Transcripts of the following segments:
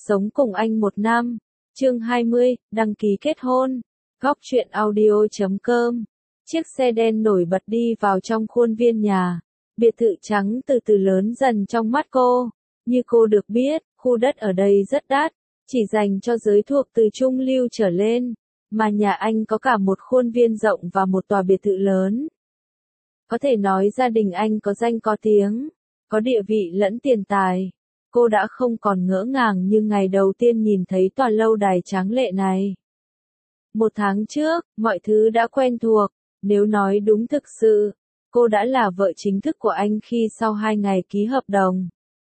sống cùng anh 1 năm. Chương 20, đăng ký kết hôn. Góc truyện audio.com. Chiếc xe đen nổi bật đi vào trong khuôn viên nhà. Biệt thự trắng từ từ lớn dần trong mắt cô. Như cô được biết, khu đất ở đây rất đắt, chỉ dành cho giới thuộc từ trung lưu trở lên. Mà nhà anh có cả một khuôn viên rộng và một tòa biệt thự lớn. Có thể nói gia đình anh có danh có tiếng, có địa vị lẫn tiền tài. Cô đã không còn ngỡ ngàng như ngày đầu tiên nhìn thấy tòa lâu đài tráng lệ này. 1 tháng trước, mọi thứ đã quen thuộc, nếu nói đúng thực sự, cô đã là vợ chính thức của anh khi sau 2 ngày ký hợp đồng.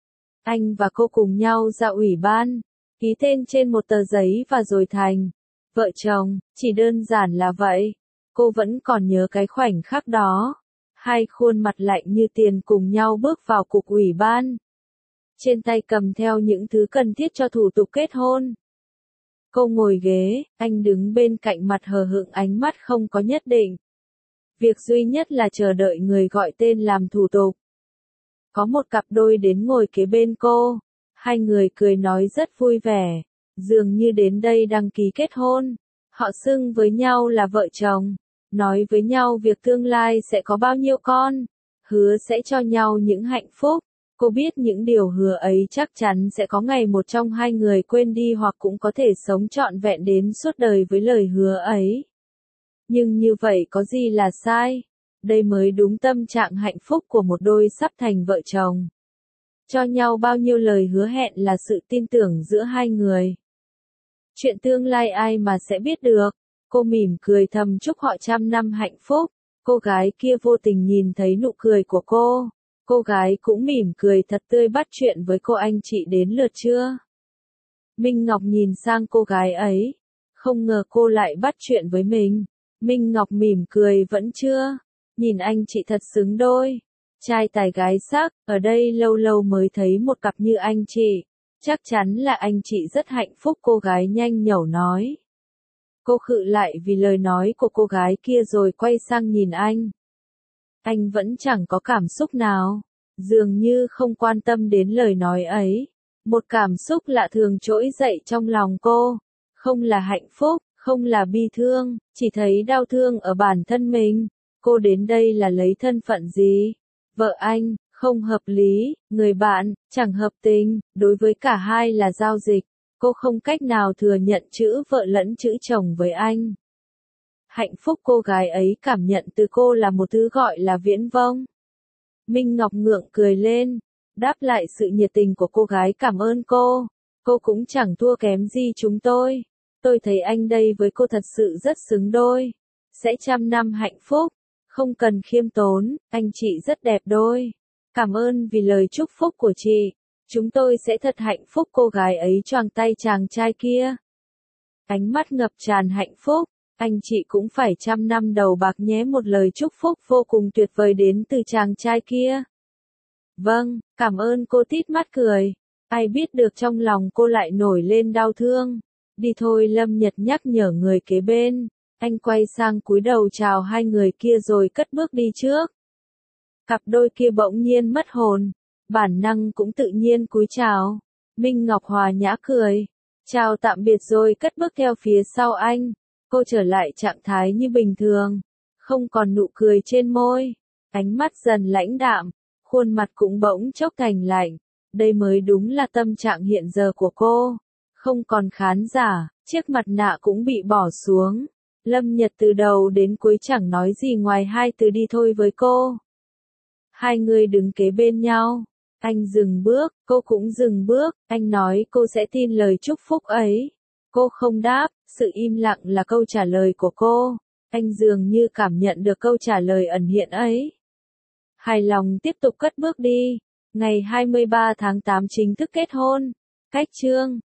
Anh và cô cùng nhau ra ủy ban, ký tên trên một tờ giấy và rồi thành vợ chồng, chỉ đơn giản là vậy. Cô vẫn còn nhớ cái khoảnh khắc đó. 2 khuôn mặt lạnh như tiền cùng nhau bước vào cục ủy ban. Trên tay cầm theo những thứ cần thiết cho thủ tục kết hôn. Cô ngồi ghế, anh đứng bên cạnh mặt hờ hững, ánh mắt không có nhất định. Việc duy nhất là chờ đợi người gọi tên làm thủ tục. Có một cặp đôi đến ngồi kế bên cô. 2 người cười nói rất vui vẻ, dường như đến đây đăng ký kết hôn. Họ xưng với nhau là vợ chồng, nói với nhau việc tương lai sẽ có bao nhiêu con, hứa sẽ cho nhau những hạnh phúc. Cô biết những điều hứa ấy chắc chắn sẽ có ngày một trong 2 người quên đi hoặc cũng có thể sống trọn vẹn đến suốt đời với lời hứa ấy. Nhưng như vậy có gì là sai? Đây mới đúng tâm trạng hạnh phúc của một đôi sắp thành vợ chồng. Cho nhau bao nhiêu lời hứa hẹn là sự tin tưởng giữa 2 người. Chuyện tương lai ai mà sẽ biết được. Cô mỉm cười thầm chúc họ 100 năm hạnh phúc. Cô gái kia vô tình nhìn thấy nụ cười của cô. Cô gái cũng mỉm cười thật tươi bắt chuyện với cô. Anh chị đến lượt chưa? Minh Ngọc nhìn sang cô gái ấy. Không ngờ cô lại bắt chuyện với mình. Minh Ngọc mỉm cười vẫn chưa. Nhìn anh chị thật xứng đôi. Trai tài gái sắc, ở đây lâu lâu mới thấy một cặp như anh chị. Chắc chắn là anh chị rất hạnh phúc, cô gái nhanh nhẩu nói. Cô khựng lại vì lời nói của cô gái kia rồi quay sang nhìn anh. Anh vẫn chẳng có cảm xúc nào, dường như không quan tâm đến lời nói ấy. Một cảm xúc lạ thường trỗi dậy trong lòng cô. Không là hạnh phúc, không là bi thương, chỉ thấy đau thương ở bản thân mình. Cô đến đây là lấy thân phận gì? Vợ anh, không hợp lý, người bạn, chẳng hợp tình, đối với cả hai là giao dịch. Cô không cách nào thừa nhận chữ vợ lẫn chữ chồng với anh. Hạnh phúc cô gái ấy cảm nhận từ cô là một thứ gọi là viễn vông. Minh Ngọc ngượng cười lên, đáp lại sự nhiệt tình của cô gái, cảm ơn cô. Cô cũng chẳng thua kém gì chúng tôi. Tôi thấy anh đây với cô thật sự rất xứng đôi. Sẽ 100 năm hạnh phúc. Không cần khiêm tốn, anh chị rất đẹp đôi. Cảm ơn vì lời chúc phúc của chị. Chúng tôi sẽ thật hạnh phúc, cô gái ấy choàng tay chàng trai kia. Ánh mắt ngập tràn hạnh phúc. Anh chị cũng phải 100 năm đầu bạc nhé, một lời chúc phúc vô cùng tuyệt vời đến từ chàng trai kia. Vâng, cảm ơn, cô tít mắt cười. Ai biết được trong lòng cô lại nổi lên đau thương. Đi thôi, Lâm Nhật nhắc nhở người kế bên. Anh quay sang cúi đầu chào 2 người kia rồi cất bước đi trước. Cặp đôi kia bỗng nhiên mất hồn. Bản năng cũng tự nhiên cúi chào. Minh Ngọc hòa nhã cười. Chào tạm biệt rồi cất bước theo phía sau anh. Cô trở lại trạng thái như bình thường. Không còn nụ cười trên môi. Ánh mắt dần lãnh đạm. Khuôn mặt cũng bỗng chốc thành lạnh. Đây mới đúng là tâm trạng hiện giờ của cô. Không còn khán giả, chiếc mặt nạ cũng bị bỏ xuống. Lâm Nhật từ đầu đến cuối chẳng nói gì ngoài 2 từ đi thôi với cô. 2 người đứng kế bên nhau. Anh dừng bước, cô cũng dừng bước. Anh nói cô sẽ tin lời chúc phúc ấy. Cô không đáp, sự im lặng là câu trả lời của cô. Anh dường như cảm nhận được câu trả lời ẩn hiện ấy. Hài lòng tiếp tục cất bước đi. Ngày 23 tháng 8 chính thức kết hôn. Cách chương